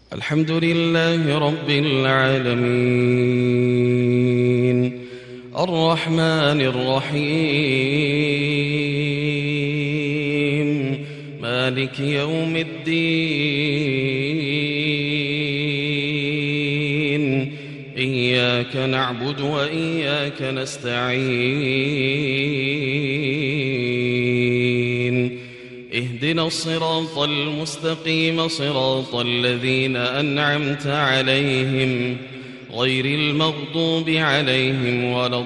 الحمد لله رب العالمين الرحمن الرحيم مالك يوم الدين إياك نعبد وإياك نستعين اهدنا الصراط المستقيم صراط الذين أنعمت عليهم غير المغضوب عليهم ولا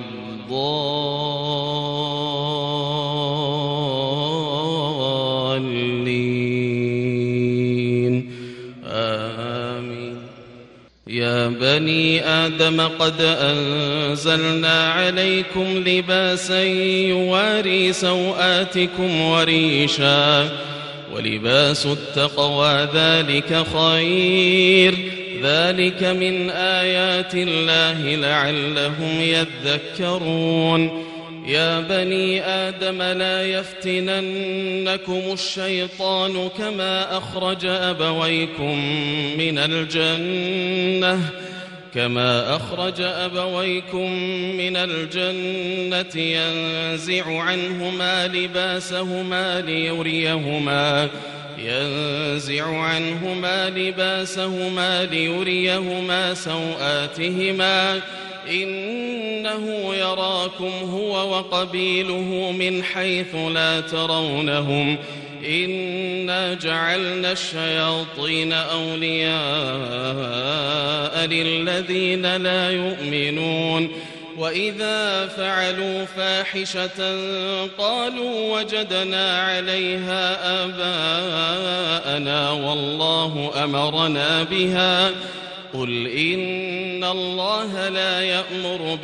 الضالين آمين. يا بني آدم قد أنزلنا عليكم لباسا يواري سوآتكم وريشا ولباس التقوى ذلك خير ذلك من آيات الله لعلهم يذكرون. يا بني آدم لا يفتننكم الشيطان كما أخرج أبويكم من الجنة ينزع عنهما لباسهما ليريهما سوآتهما إنه يراكم هو وقبيله من حيث لا ترونهم إنا جعلنا الشياطين أولياء للذين لا يؤمنون وإذا فعلوا فاحشة قالوا وجدنا عليها آباءنا والله أمرنا بها قل إن الله لا يأمر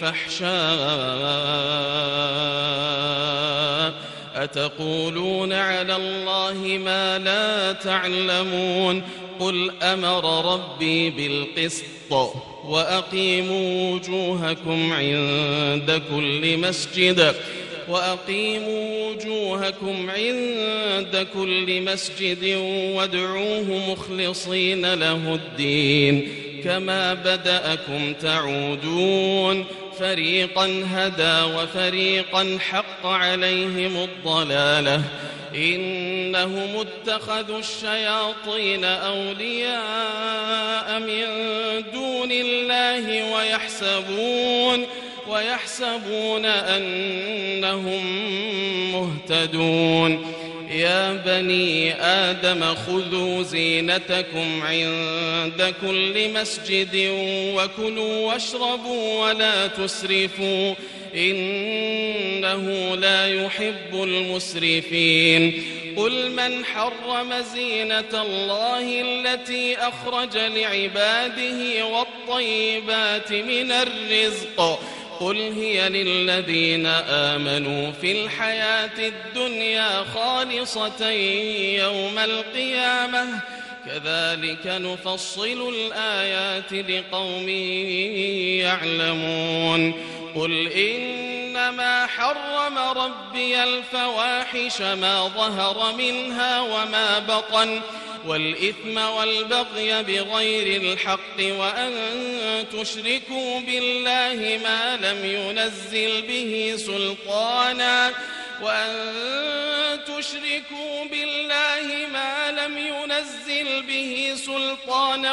بالفحشاء أتقولون على الله ما لا تعلمون قل أمر ربي بالقسط وأقيموا وجوهكم عند كل مسجد وادعوه مخلصين له الدين كما بدأكم تعودون فريقا هدى وفريقا حق عليهم الضلالة إنهم اتخذوا الشياطين أولياء من دون الله ويحسبون أنهم مهتدون. يا بني آدم خذوا زينتكم عند كل مسجد وكلوا واشربوا ولا تسرفوا إنه لا يحب المسرفين. قل من حرم زينة الله التي أخرج لعباده والطيبات من الرزق قل هي للذين آمنوا في الحياة الدنيا خالصة يوم القيامة كذلك نفصل الآيات لقوم يعلمون. قل إنما حرم ربي الفواحش ما ظهر منها وما بطن والإثم والبغي بغير الحق وأن تشركوا بالله ما لم ينزل به سلطانا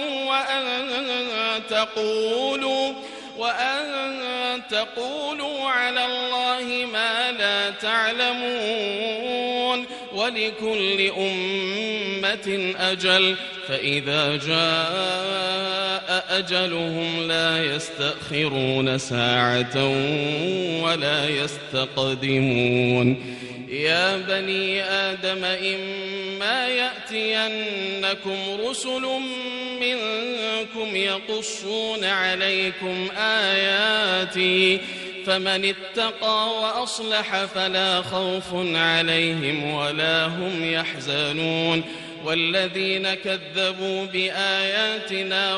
وأن تقولوا على الله ما لا تعلمون. ولكل أمة أجل فإذا جاء أجلهم لا يستأخرون ساعة ولا يستقدمون. يا بني آدم إما يأتينكم رسل منكم يقصون عليكم آياتي فمن اتقى وأصلح فلا خوف عليهم ولا هم يحزنون. والذين كذبوا بآياتنا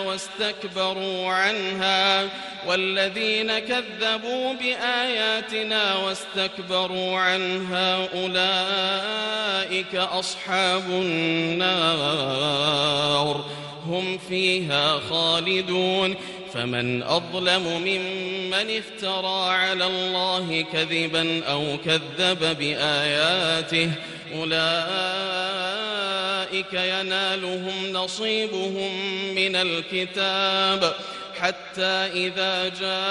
واستكبروا عنها أولئك أصحاب النار فيها خالدون فمن أظلم ممن افترى على الله كذبا أو كذب بآياته أولئك ينالهم نصيبهم من الكتاب حتى إذا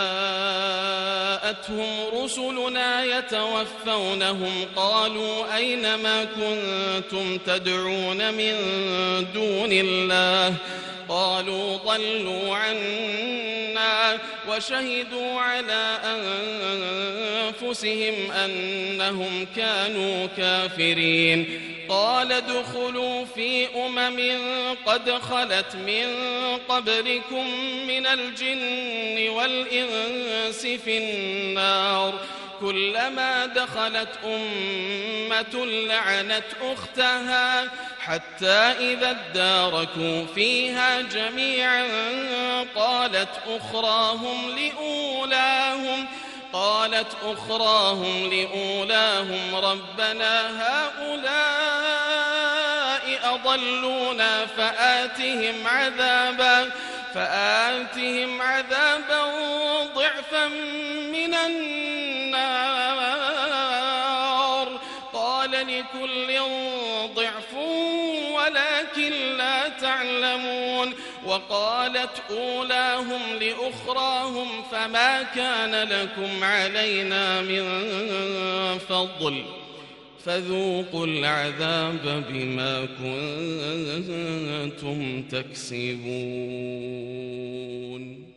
جاءتهم رسلنا يتوفونهم قالوا أين ما كنتم تدعون من دون الله قالوا ضلوا عنا وشهدوا على أنفسهم أنهم كانوا كافرين قال ادخلوا في قد خلت من قبلكم من الجن والإنس في النار كلما دخلت أمة لعنت أختها حتى إذا اداركوا فيها جميعا قالت أخراهم لأولاهم ربنا هؤلاء أضلونا فآتهم عذابا ضعفا من النار قال لكل ضعف ولكن لا تعلمون وقالت أولاهم لأخراهم فما كان لكم علينا من فضل فذوقوا العذاب بما كنتم تكسبون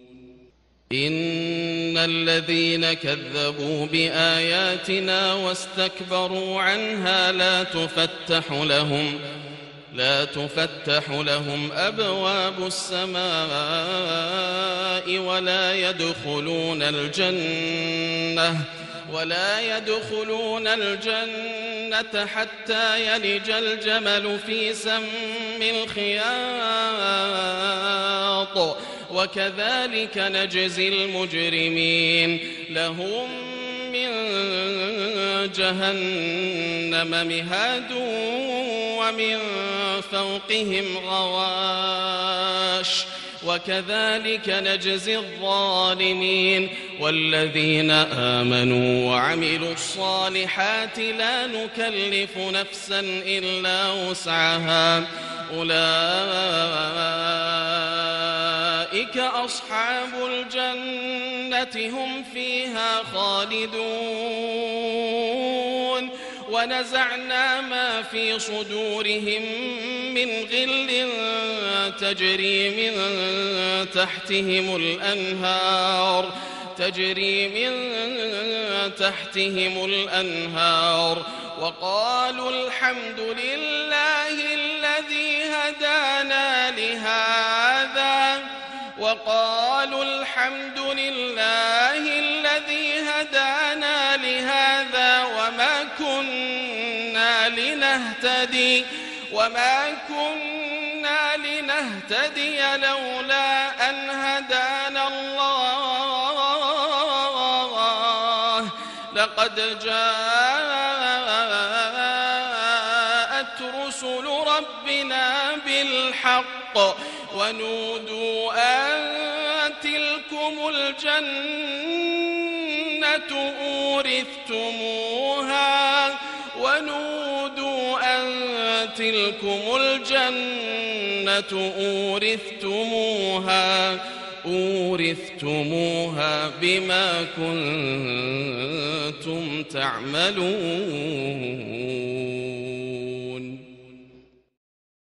إن الذين كذبوا بآياتنا واستكبروا عنها لا تفتح لهم أبواب السماء ولا يدخلون الجنة حتى يلج الجمل في سم الخياط وكذلك نجزي المجرمين لهم من جهنم مهاد ومن فوقهم غواش وكذلك نجزي الظالمين والذين آمنوا وعملوا الصالحات لا نكلف نفسا إلا وسعها أولئك أصحاب الجنة هم فيها خالدون ونزعنا ما في صدورهم من غل تجري من تحتهم الأنهار وقالوا الحمد لله الذي هدانا لهذا وما كنا لنهتدي لولا أن هدانا الله لقد جاءت رسل ربنا بالحق ونودوا أن تلكم الجنة أورثتموها بما كنتم تعملون.